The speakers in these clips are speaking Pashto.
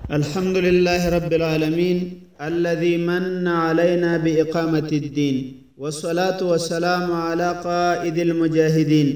الحمد لله رب العالمين الذي من علينا بإقامة الدين، والصلاة والسلام على قائد المجاهدين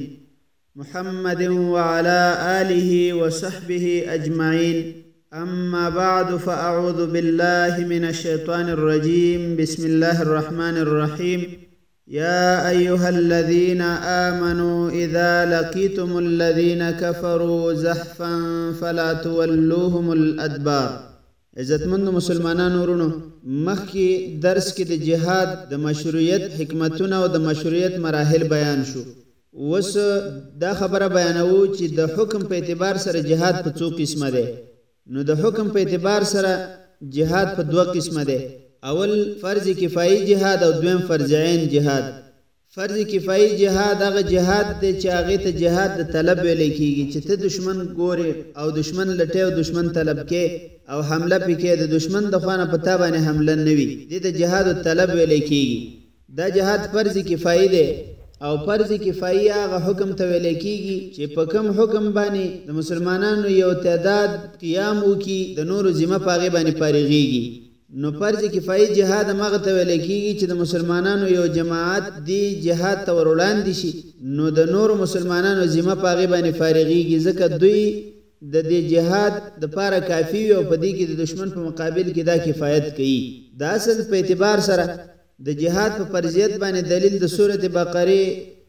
محمد وعلى آله وصحبه أجمعين. أما بعد، فأعوذ بالله من الشيطان الرجيم. بسم الله الرحمن الرحيم. يا أيها الذين آمنوا إذا لقيتم الذين كفروا زحفا فلا تولوهم الأدبار. عزتمند مسلمانانو ورونو، مخکې درس کې د جهاد د مشروعیت حکمتونه او د مشروعیت مراحل بیان شو. اوس دا خبره بیانوو چې د حکم په اعتبار سره جهاد په څو قسمه دی. نو د حکم په اعتبار سره جهاد په دوه قسمه دی. اول فرض کفایي جهاد او دویم فرض عین جهاد. فرض کفایي جهاد هغه جهاد دی چې هغې ته جهاد د طلب ویلی کېږي، چې ته دشمن ګورې او دشمن لټې او دشمن طلب کې او حمله پې کې د دشمن د خوا نه په تا باندې حمله نه وي، دې ته جهاد طلب ویلی کېږي. دا جهاد فرض کفایي دی. او فرض کفایي هغه حکم ته ویلی کېږي چې په کوم حکم باندې د مسلمانانو یو تعداد قیام وکړي، د نورو ذمه په هغې باندې فارغېږي. نو فرض کفایي جهاد هغه ته ویل کېږي چې د مسلمانانو یو جماعت دی جهاد ته ور وړاندې شي، نو د نورو مسلمانانو ذمه په هغې باندې فارغېږي، ځکه دوی د دې جهاد دپاره کافي وي او په دې کې د دشمن په مقابل کې دا کفایت کوي. د اصل په اعتبار سره د جهاد په فرضیت باندې دلیل د سورة بقرې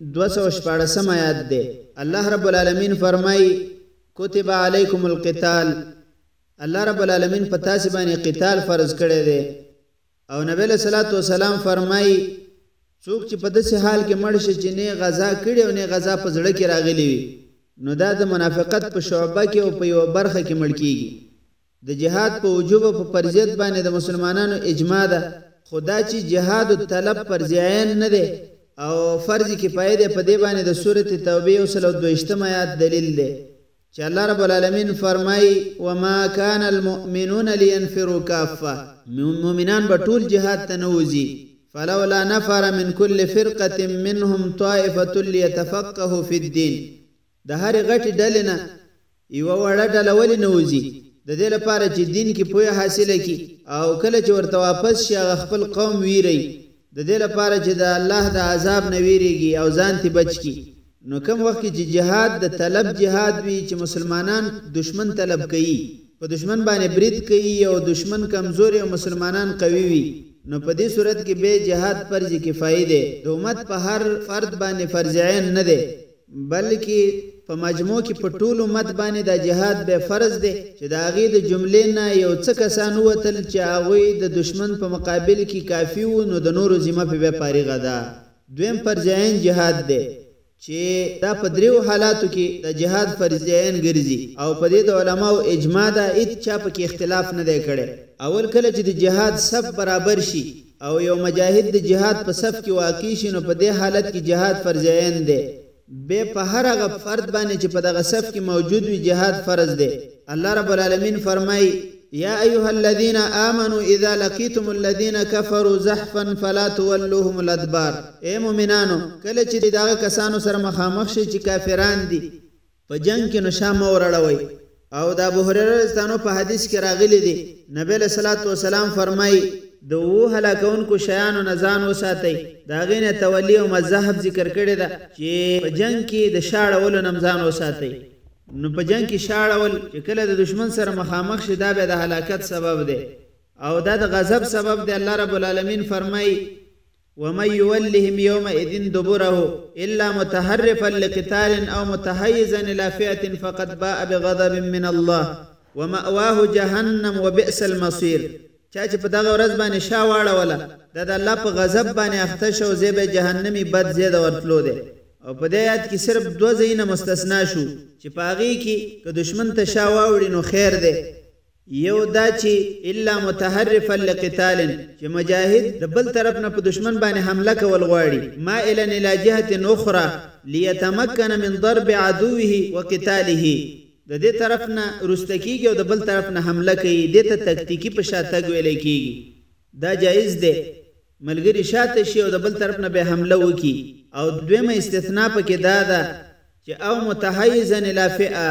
214 آیات دی. الله رب العالمین فرمایي: کتب علیکم القتال. الله رب العالمین په تاسې باندې قتال فرض کړی دی. او نبی علیه صلات وسلام فرمایي: څوک چې په داسې حال کې مړ شي چې نه غذا کړي او نه غذا په زړه کې راغلی وي، نو دا د منافقت په شعبه کې او په یوه برخه کې مړ کېږي. د جهاد په وجوب او په فرضیت باندې د مسلمانانو اجماع ده، خو دا چې جهاد طلب فرض عین نه دی او فرض کفایه دی، په دې باندې د سورة توبه 122 آیات دلیل دی چې الله رب العالمین فرمایي: وما كان المؤمنون لينفروا كافة. مؤمنان به ټول جهاد ته نه وځي. فلولا نفر من كل فرقة منهم طائفة ليتفقهوا في الدين. د هرې غټې ډلې نه یوه وړه ډله ولې نه وځي؟ د دې لپاره چې دین کې پوهه حاصله کړي او کله چې ورته واپس شي هغه خپل قوم ویری، د دې لپاره چې د الله د عذاب نه ویریږي او ځان تی بچ کړي. نو کوم وخت کې چې جهاد د طلب جهاد وي، چې مسلمانان دشمن طلب کوي، په دشمن باندې برید کوي او دشمن کمزوري او مسلمانان قوي وي، نو په دې صورت کې به جهاد فرض کفایي دی. د امت په هر فرد باندې فرض عین نه دی، بلکې په مجموع کې په ټول امت باندې دا جهاد به فرض دی چې د هغې د جملې نه یو څه کسان ووتل چې هغوی د دشمن په مقابل کې کافي وو، نو د نورو ذمه پې بیا فارغه ده. دویم فرض عین جهاد دی چې دا په دریو حالاتو کې د جهاد فرض عین ګرځي او په دې د علماو اجماع ده، هېڅ چا پکې اختلاف نه دی کړی. اول کله چې د جهاد صف برابر شي او یو مجاهد د جهاد په صف کې واقع شي، نو په دې حالت کې جهاد فرض عین دی. بیا په هر هغه فرد باندې چې په دغه صف کې موجود وي جهاد فرض دی. الله رب العالمین فرمایي: یا ایها الذین آمنوا اذا لقیتم الذین کفروا زحفا فلا تولوهم الادبار. اے مؤمنانو، کله چې دغه کسانو سره مخامخ شي چې کافران دي، په جنگ کې نو شا مه ورړوئ. او د ابوهریره رضی په حدیث کې راغلی دی، نبی علیه صلات وسلام فرمایي: د اوو هلاکونکو شیانو نه ځان وساتئ. د هغې نه تولی او مذهب ذکر کړې ده چې په جنگ کې د شا اړولو نه ځان وساتئ. نو په جنگ کې شا اړول چې کله د دشمن سره مخامخ شي، دا بیا د هلاکت سبب دی او دا د غضب سبب دی. الله رب العالمین فرمایي: ومن یولهم یومئذ دبره الا متحرفا لقتال او متحیزا الى فئة فقد باء بغضب من الله ومأواه جهنم وبئس المصير. چا چې په دغه ورځ باندې شا واړوله، دا د الله په غضب باندې اخته شو، ځای به جهنمي بد ځای د ورتلو دی. او په دې آیات کې صرف دوه ځایونه مستثنا شو چې په هغې کې که دشمن ته شا واوړي نو خیر دی. یو دا چې الا متحرفا لقتال، چې مجاهد د بل طرف نه په دشمن باندې حمله کول غواړي، مائلا الى جهة اخرى ليتمكن من ضرب عدوه وقتاله. د دې طرف نه رسته کېږي او د بل طرف نه حمله کوي، دې ته تکتیکي په شا تګ ویلی کېږي. دا جایز دی، ملګري شاته شي او د بل طرف نه به حمله وکړي. او دویمه استثناء پکې دا ده چې او متحیزا الی فئه،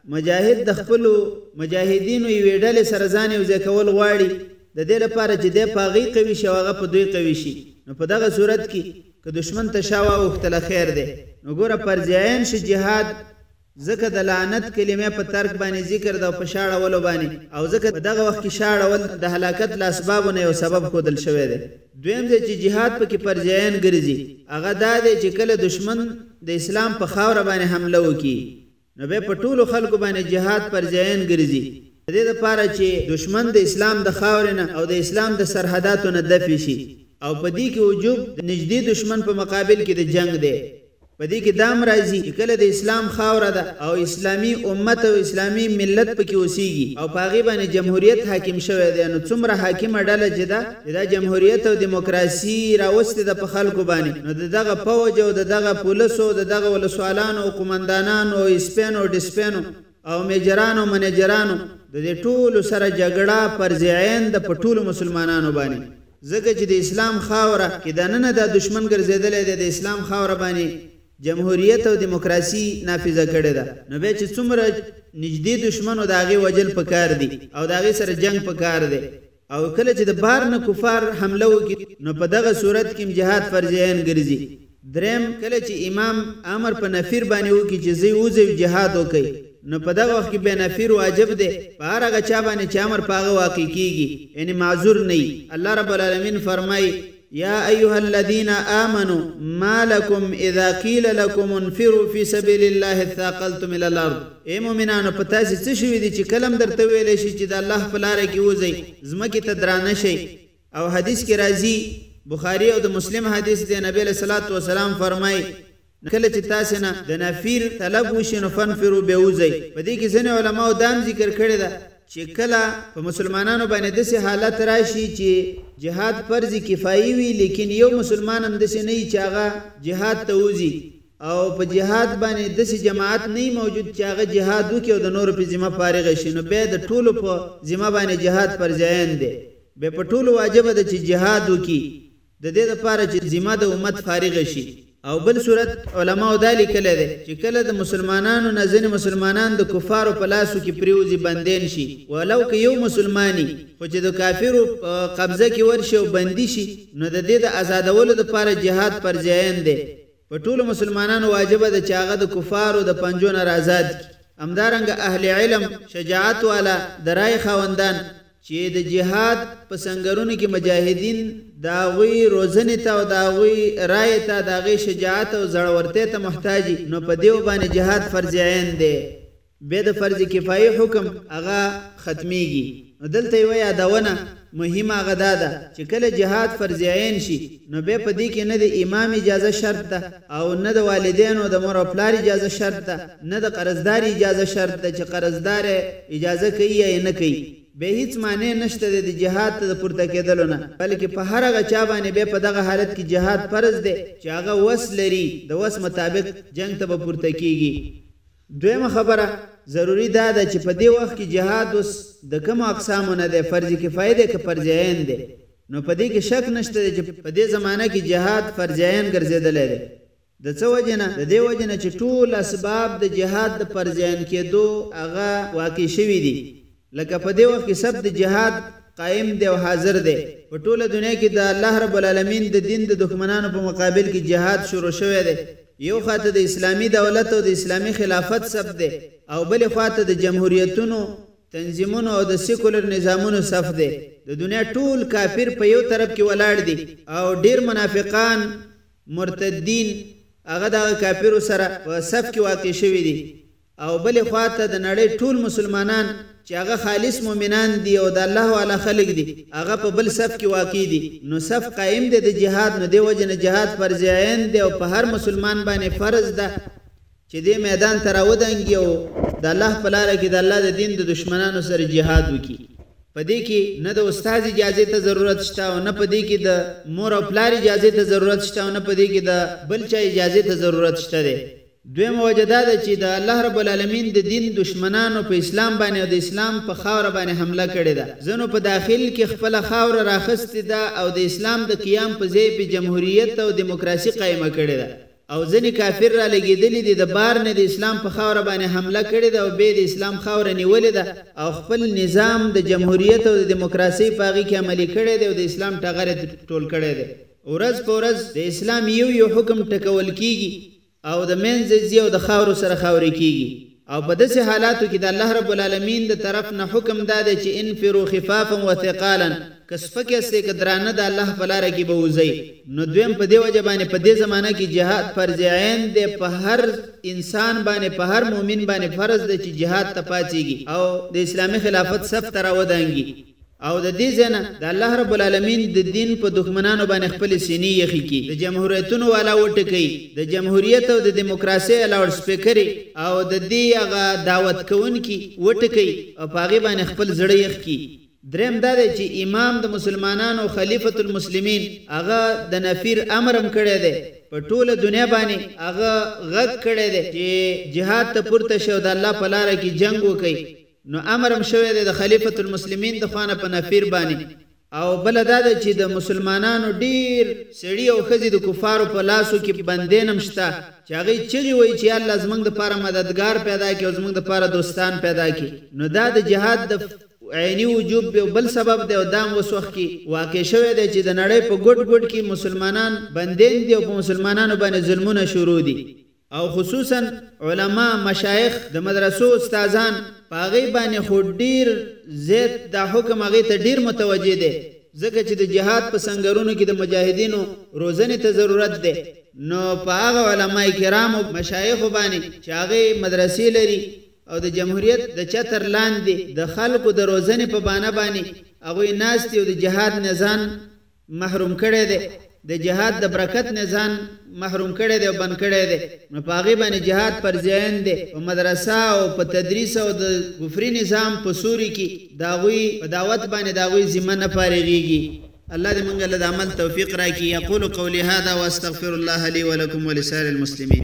مجاهد د خپل مجاهدینو یوې ډلې سره ځان یوځای کول غواړي د دې لپاره چې دی په هغې قوي شي او هغه په دوی قوي شي. نو په دغه صورت کې که دشمن ته شا واوښتله خیر دی. نو ګوره فرض عین شي جهاد، ځکه د لعنت کلمې په ترک باندې ذکر ده او په شا اړولو باندې، او ځکه په دغه وخت کې شا اړول د هلاکت له اسبابو نه یو سبب ښودل شوی دی. دویم ځای چې جهاد پکې فرض عین ګرځي هغه دا دی چې کله دشمن د اسلام په خاوره باندې حمله وکړي نو بیا په ټولو خلکو باندې جهاد فرض عین ګرځي، د دې لپاره چې دشمن د اسلام د خاورې نه او د اسلام د سرحداتو نه دفع شي. او په دې کې وجوب د نږدې دشمن په مقابل کې د جنگ دی. په دې کې دام راځي چې کله د اسلام خاوره ده او اسلامي امت او اسلامي ملت پکې اوسېږي او په هغې باندې جمهوریت حاکم شوی دی، نو څومره حاکمه ډله چې ده دا جمهوریت او دیموکراسي راوستې ده په خلکو باندې، نو د دغه فوج او د دغه پولیسو د دغه ولسوالانو او قمندانانو او سپینو ډسپینو او میجرانو منیجرانو د دې ټولو سره جګړه فرض عین ده په ټولو مسلمانانو باندې، ځکه چې د اسلام خاوره کې دننه د دشمن ګرځېدلی دی، د اسلام خاوره باندې جمهوریت او دیموکراسي نافذه کړې ده. نو بیا چې څومره نږدې دشمنو د هغې وجل پکار دي او د هغې سره جنگ پکار دی. او کله چې د بهر نه کفار حمله وکړي نو په دغه صورت کې جهاد فرض عین ګرځي. دریم کله چې امام امر په نفیر باندې وکړي چې ځئ وځئ جهاد وکړئ نو په دغه وخت کې بیا نفیر واجب دی په هر هغه چا باندې چې امر په هغه واقع کېږي، یعنې معذور نه وي. الله رب العالمین فرمایي یا ایها الذین آمنوا ما لکم اذا قیل لکم انفروا فی سبیل الله اثاقلتم الی الارض. ای مؤمنانو په تاسې څه شوي دي چې کله هم درته ویلی شي چې د الله په لاره کې وځئ ځمکې ته درانه شئ. او حدیث کې راځي بخاری او د مسلم حدیث دی، نبی علیه الصلاة والسلام فرمایي کله چې تاسې نه د نفیر طلب وشي نو فنفروا بیا وځئ. په دې کې ځینې علماو دام ذکر کړی ده چې کله په مسلمانانو باندې داسې حالت راشي چې جهاد فرض کفایي وي لیکن یو مسلمان هم داسې نه وي چې هغه جهاد ته وځي او په جهاد باندې داسې جماعت نه موجود چې هغه جهاد وکړي او د نورو په ذمه فارغه شي، نو بیا د ټولو په ذمه باندې جهاد فرض عین دی. بیا په ټولو واجبه ده چې جهاد وکړي د دې لپاره چې ذمه د امت فارغه شي. او بل صورت علماء دا لیکلی دی چې کله د مسلمانانو نه ځینې مسلمانان د کفارو په لاسو کې پریوځي بندین شي، ولو که یو مسلمانی خو چې د کافرو قبضه کې ورشي او بندي شي نو د دې د آزادولو دپاره جهاد فرض عین دی. په ټولو مسلمانانو واجبه ده چې هغه د کفارو د پنجو نه آزاد کړي. همدارنګه اهل علم شجاعت والا د رای خاوندان چې د جهاد په سنگرونو کې مجاهدین د هغوی روزنې ته او د هغوی رایې ته د هغې شجاعت او زړورتۍ ته محتاجي، نو په دیو باندې جهاد فرض عین دی. بیا د فرض کفایي حکم هغه ختمیږي. نو دلته یوه یادونه مهمه هغه دا ده چې کله جهاد فرض عین شي نو بیا په دې کې نه د امام اجازه شرط ده او نه د والدینو د مور او پلار اجازه شرط ده، نه د قرضدار اجازه شرط ده چې قرضدار اجازه کوي یا نه کوي. به هیڅ معنی نشته د جهاد ته د پورته کېدلو نه، بلکې په هر هغه چا باندې بیا په دغه حالت کې جهاد فرض دی چې هغه وس لري، د وس مطابق جنگ ته به پورته کېږي. دویمه خبره ضروري دا ده چې په دې وخت کې جهاد اوس د کومو اقسامو نه دی، فرض کفایي دی که فرض عین دی. نو په دې کې شک نشته دی چې په دې زمانه کې جهاد فرض عین ګرځېدلی دی. د څه وجې نه؟ د دې وجې نه چې ټول اسباب د جهاد د فرض عین کېدو هغه واقع شوي دي. لکه په دې وخت کې سب د جهاد قائم دی او حاضر دی. په ټوله دنیا کې د الله رب العالمین د دین د دښمنانو په مقابل کې جهاد شروع شوی دی. یو خواته د اسلامی دولت او د اسلامی خلافت صف دی او بل خواته د جمهوریتونو تنظیمونو او د سیکولر نظامونو صف دی. د دنیا ټول کافر په یو طرف کې ولاړ دي او ډیر منافقان مرتدین هغه د کافرو سره په صف کې واقع شوي دي. او بل خواته د نړۍ ټول مسلمانان چې هغه خالص مؤمنان دي او د الله والا خلق دي هغه په بل صف کې واقع دي. نو صف قائم دی د جهاد، نو دی وجه نه جهاد فرض عین دی او په هر مسلمان باندې فرض ده چې دې میدان ته راودانګي او د الله په لاره کې د الله د دین د دشمنانو سره جهاد وکړي. په دې کې نه د استاد اجازه ته ضرورت شته او نه په دې کې د مور او پلار اجازه ته ضرورت شته او نه په دې کې د بل چا اجازه ته ضرورت شته دی. دویمه وجه دا ده چې د الله رب العالمین د دین دشمنانو په اسلام باندې او د اسلام په خاوره باندې حمله کړې ده. ځینو په داخل کې خپله خاوره راخستې ده او د اسلام د قیام په ځای په جمهوریت او دیموکراسي قایمه کړې ده او ځنې کافر را لګېدلي دي د بار نه د اسلام په خاوره باندې حمله کړې ده او بیا د اسلام خاوره نیولې ده او خپل نظام د جمهوریت او د دیموکراسۍ په هغې کې عملي کړی دی او د اسلام ټغر یې ټول کړی دی. ورځ په ورځ د اسلام یو حکم ټکول کېږي او د منځه ځي او د خاورو سره خاورې کېږي. او په داسې حالاتو کې د الله رب العالمین د طرف نه حکم دا دی چې انفروا خفافا وثقالا، که سپکې استې که درانه د الله په لاره کې به وځئ. نو دویم په دې وجه باندې په دې زمانه کې جهاد فرض عین دی، په هر انسان باندې په هر مؤمن باندې فرض دی چې جهاد ته پاڅېږي او د اسلامي خلافت صف ته راودانګي او د دې ځای نه د الله رب العالمین د دین په دښمنانو باندې خپلې سینې یخې کړي، د جمهوریتونو والا وټکوي، د جمهوریت او د دیموکراسۍ لاوډ سپیکرې او د دې هغه دعوت کوونکي وټکوي او په هغې باندې خپل زړه یخ کړي. دریم دا دی چې امام د مسلمانانو خلیفة المسلمین هغه د نفیر امر هم کړی دی، په ټوله دنیا باندې هغه غږ کړی دی چې جهاد ته پورته شي او د الله په لاره کې جنګ وکړي. نو امرم شوی دی د خلیفة المسلمین د خوانه په نفیر باندې. او بل دا ده چې د مسلمانانو ډیر سړي او ښځې د کفارو په لاسو کې بندین هم شته چې هغوی چغې وایي چې الله زموږ دپاره مددګار پیدا کړي او زموږ دپاره دوستان پیدا کړي. نو دا د جهاد د عیني وجوب یو بل سبب دی او دا هم اوس وخت کې واقع شوی دی چې د نړۍ په ګوټ ګوټ کې مسلمانان بندین دي او په مسلمانانو باندې ظلمونه شروع دي. او خصوصا علما مشایخ د مدرسو استادان په هغې باندې خو ډیر زیات دا حکم هغې ته ډیر متوجه دی، ځکه چې د جهاد په سنګرونو کې د مجاهدینو روزنې ته ضرورت دی. نو په هغه علما کرامو مشایخو باندې چې هغې مدرسې لري او د جمهوریت د چتر لاندې د خلکو د روزنې په بانه باندې هغوی ناست دي او د جهاد نظام محروم کړی دی، د جهاد د برکت نظام محروم کړی دی او بند کړی دی. نو په هغې باندې جهاد فرض عین دی. په مدرسه او په تدریس او د کفري نظام په سوري کې د هغوی په دعوت باندې د هغوی ذمه نه فارغېږي. الله دې موږ له د عمل توفیق راکړي. یقول قولي هذا واستغفر الله لي ولكم ولسائر المسلمين.